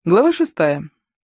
Глава 6.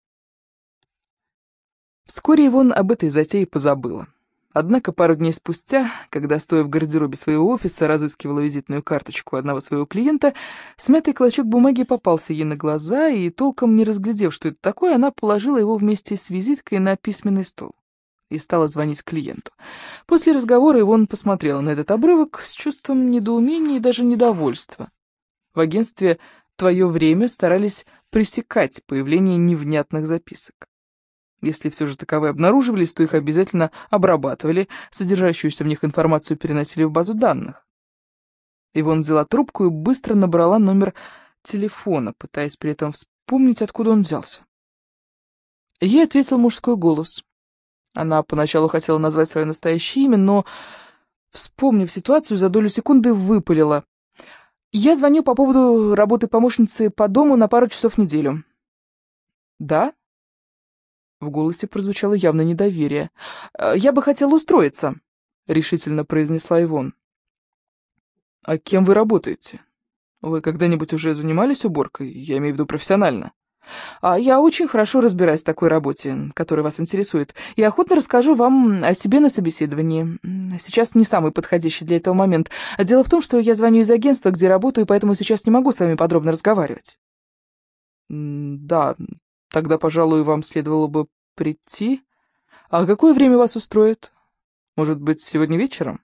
Вскоре Ивон об этой затее позабыла. Однако пару дней спустя, когда, стоя в гардеробе своего офиса, разыскивала визитную карточку одного своего клиента, смятый клочок бумаги попался ей на глаза, и, толком не разглядев, что это такое, она положила его вместе с визиткой на письменный стол и стала звонить клиенту. После разговора Ивон посмотрела на этот обрывок с чувством недоумения и даже недовольства. В агентстве «Твое время» старались пресекать появление невнятных записок. Если все же таковые обнаруживались, то их обязательно обрабатывали, содержащуюся в них информацию переносили в базу данных. Ивон взяла трубку и быстро набрала номер телефона, пытаясь при этом вспомнить, откуда он взялся. Ей ответил мужской голос. Она поначалу хотела назвать свое настоящее имя, но, вспомнив ситуацию, за долю секунды выпалила: «Я звоню по поводу работы помощницы по дому на пару часов в неделю». «Да?» В голосе прозвучало явное недоверие. «Я бы хотела устроиться», — решительно произнесла Ивон. «А кем вы работаете? Вы когда-нибудь уже занимались уборкой? Я имею в виду профессионально». «Я очень хорошо разбираюсь в такой работе, которая вас интересует, и охотно расскажу вам о себе на собеседовании. Сейчас не самый подходящий для этого момент. Дело в том, что я звоню из агентства, где работаю, поэтому сейчас не могу с вами подробно разговаривать». «Да, тогда, пожалуй, вам следовало бы прийти. А какое время вас устроит? Может быть, сегодня вечером?»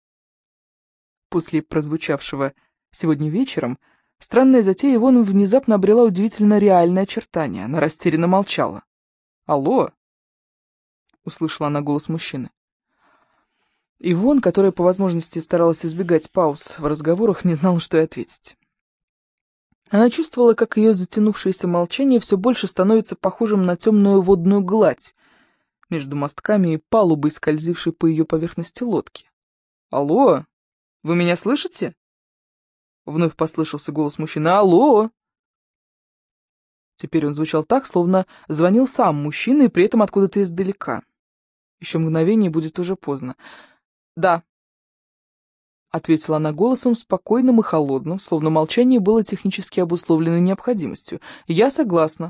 После прозвучавшего «сегодня вечером» странная затея Ивона внезапно обрела удивительно реальное очертание. Она растерянно молчала. «Алло!» — услышала она голос мужчины. Ивон, которая по возможности старалась избегать пауз в разговорах, не знала, что и ответить. Она чувствовала, как ее затянувшееся молчание все больше становится похожим на темную водную гладь между мостками и палубой, скользившей по ее поверхности лодки. «Алло! Вы меня слышите?» Вновь послышался голос мужчины. «Алло!» Теперь он звучал так, словно звонил сам мужчина, и при этом откуда-то издалека. Еще мгновение, будет уже поздно. «Да», — ответила она голосом спокойным и холодным, словно молчание было технически обусловлено необходимостью. «Я согласна».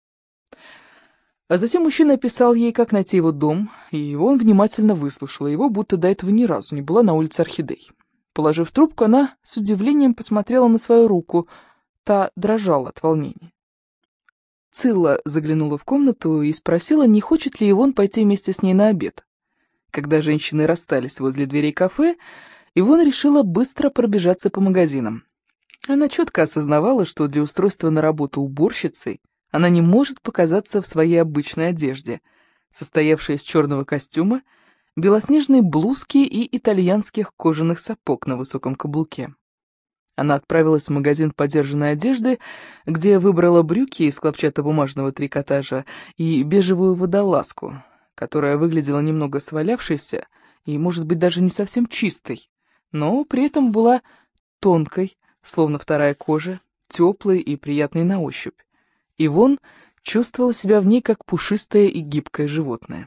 А затем мужчина описал ей, как найти его дом, и он внимательно выслушала его, будто до этого ни разу не была на улице Орхидей. Положив трубку, она с удивлением посмотрела на свою руку. Та дрожала от волнения. Цилла заглянула в комнату и спросила, не хочет ли Ивон пойти вместе с ней на обед. Когда женщины расстались возле дверей кафе, Ивон решила быстро пробежаться по магазинам. Она четко осознавала, что для устройства на работу уборщицей она не может показаться в своей обычной одежде, состоявшей из черного костюма, белоснежной блузки и итальянских кожаных сапог на высоком каблуке. Она отправилась в магазин подержанной одежды, где выбрала брюки из хлопчатобумажного трикотажа и бежевую водолазку, которая выглядела немного свалявшейся и, может быть, даже не совсем чистой, но при этом была тонкой, словно вторая кожа, теплой и приятной на ощупь. Ивон чувствовала себя в ней как пушистое и гибкое животное.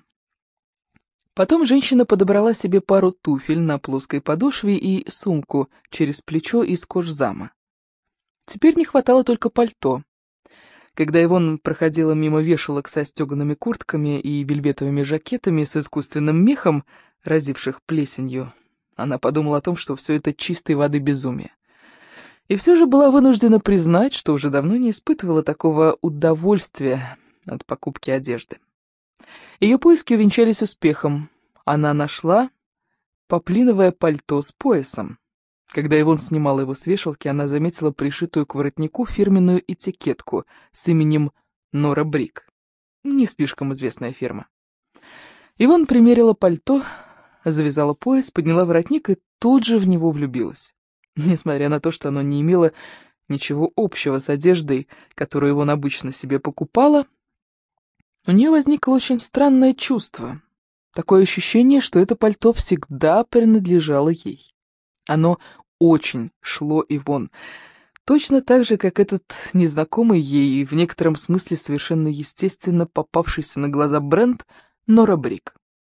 Потом женщина подобрала себе пару туфель на плоской подошве и сумку через плечо из кожзама. Теперь не хватало только пальто. Когда Ивон проходила мимо вешалок со стегаными куртками и вельветовыми жакетами с искусственным мехом, разивших плесенью, она подумала о том, что все это чистой воды безумие. И все же была вынуждена признать, что уже давно не испытывала такого удовольствия от покупки одежды. Ее поиски увенчались успехом. Она нашла поплиновое пальто с поясом. Когда Ивон снимала его с вешалки, она заметила пришитую к воротнику фирменную этикетку с именем Нора Брик. Не слишком известная фирма. Ивон примерила пальто, завязала пояс, подняла воротник и тут же в него влюбилась. Несмотря на то, что оно не имело ничего общего с одеждой, которую Ивон обычно себе покупала, у нее возникло очень странное чувство. Такое ощущение, что это пальто всегда принадлежало ей. Оно очень шло Ивон, точно так же, как этот незнакомый ей и в некотором смысле совершенно естественно попавшийся на глаза бренд Нора Брик.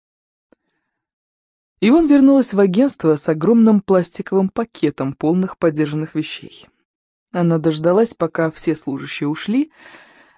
Ивон вернулась в агентство с огромным пластиковым пакетом полных подержанных вещей. Она дождалась, пока все служащие ушли,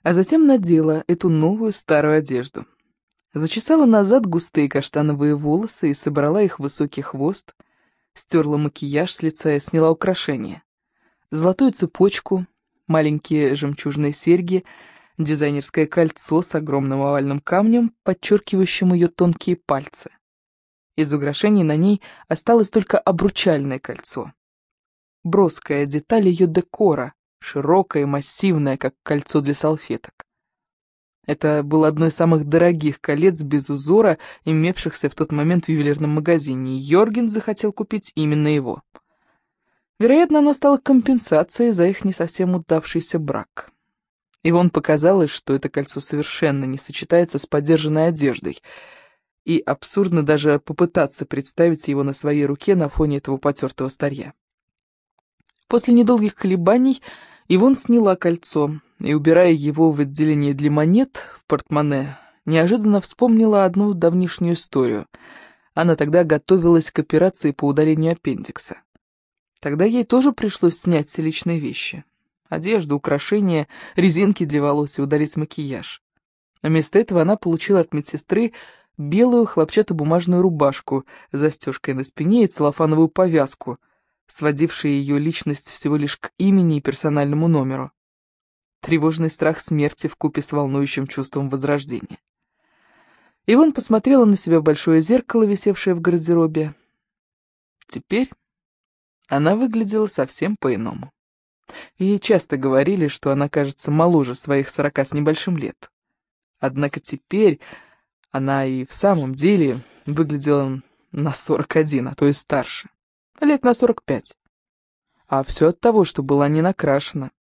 а затем надела эту новую старую одежду. Зачесала назад густые каштановые волосы и собрала их в высокий хвост, стерла макияж с лица и сняла украшения. Золотую цепочку, маленькие жемчужные серьги, дизайнерское кольцо с огромным овальным камнем, подчеркивающим ее тонкие пальцы. Из украшений на ней осталось только обручальное кольцо. Броская деталь ее декора, широкая и массивная, как кольцо для салфеток. Это было одно из самых дорогих колец без узора, имевшихся в тот момент в ювелирном магазине, и Йорген захотел купить именно его. Вероятно, оно стало компенсацией за их не совсем удавшийся брак. Ивон показалось, что это кольцо совершенно не сочетается с подержанной одеждой, и абсурдно даже попытаться представить его на своей руке на фоне этого потертого старья. После недолгих колебаний Ивон сняла кольцо и, убирая его в отделение для монет в портмоне, неожиданно вспомнила одну давнишнюю историю. Она тогда готовилась к операции по удалению аппендикса. Тогда ей тоже пришлось снять все личные вещи. Одежду, украшения, резинки для волос и удалить макияж. Вместо этого она получила от медсестры белую хлопчатобумажную рубашку с застежкой на спине и целлофановую повязку, сводившие ее личность всего лишь к имени и персональному номеру. Тревожный страх смерти вкупе с волнующим чувством возрождения. Ивон посмотрела на себя в большое зеркало, висевшее в гардеробе. Теперь она выглядела совсем по-иному. Ей часто говорили, что она кажется моложе своих 40 с небольшим лет. Однако теперь она и в самом деле выглядела на 41, а то и старше. Лет на 45. А все от того, что была не накрашена.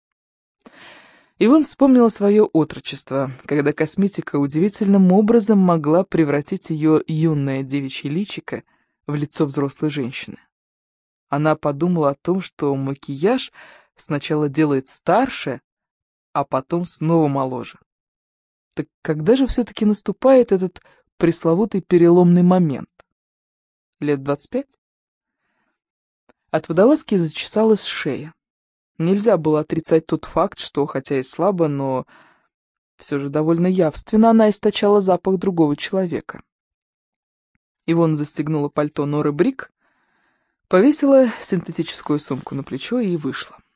Ивон вспомнила свое отрочество, когда косметика удивительным образом могла превратить ее юное девичье личико в лицо взрослой женщины. Она подумала о том, что макияж сначала делает старше, а потом снова моложе. Так когда же все-таки наступает этот пресловутый переломный момент? Лет 25? От водолазки зачесалась шея. Нельзя было отрицать тот факт, что, хотя и слабо, но все же довольно явственно она источала запах другого человека. Ивон застегнула пальто Норы Брик, повесила синтетическую сумку на плечо и вышла.